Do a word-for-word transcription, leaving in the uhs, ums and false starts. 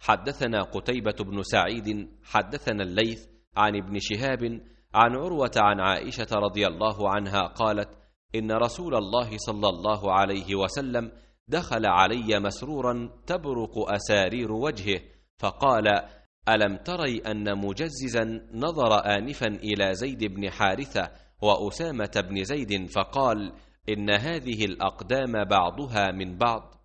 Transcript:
حدثنا قتيبة بن سعيد حدثنا الليث عن ابن شهاب عن عروة عن عائشة رضي الله عنها قالت: إن رسول الله صلى الله عليه وسلم دخل علي مسرورا تبرق أسارير وجهه، فقال: ألم تري أن مجززا نظر آنفا إلى زيد بن حارثة وأسامة بن زيد فقال: إن هذه الأقدام بعضها من بعض؟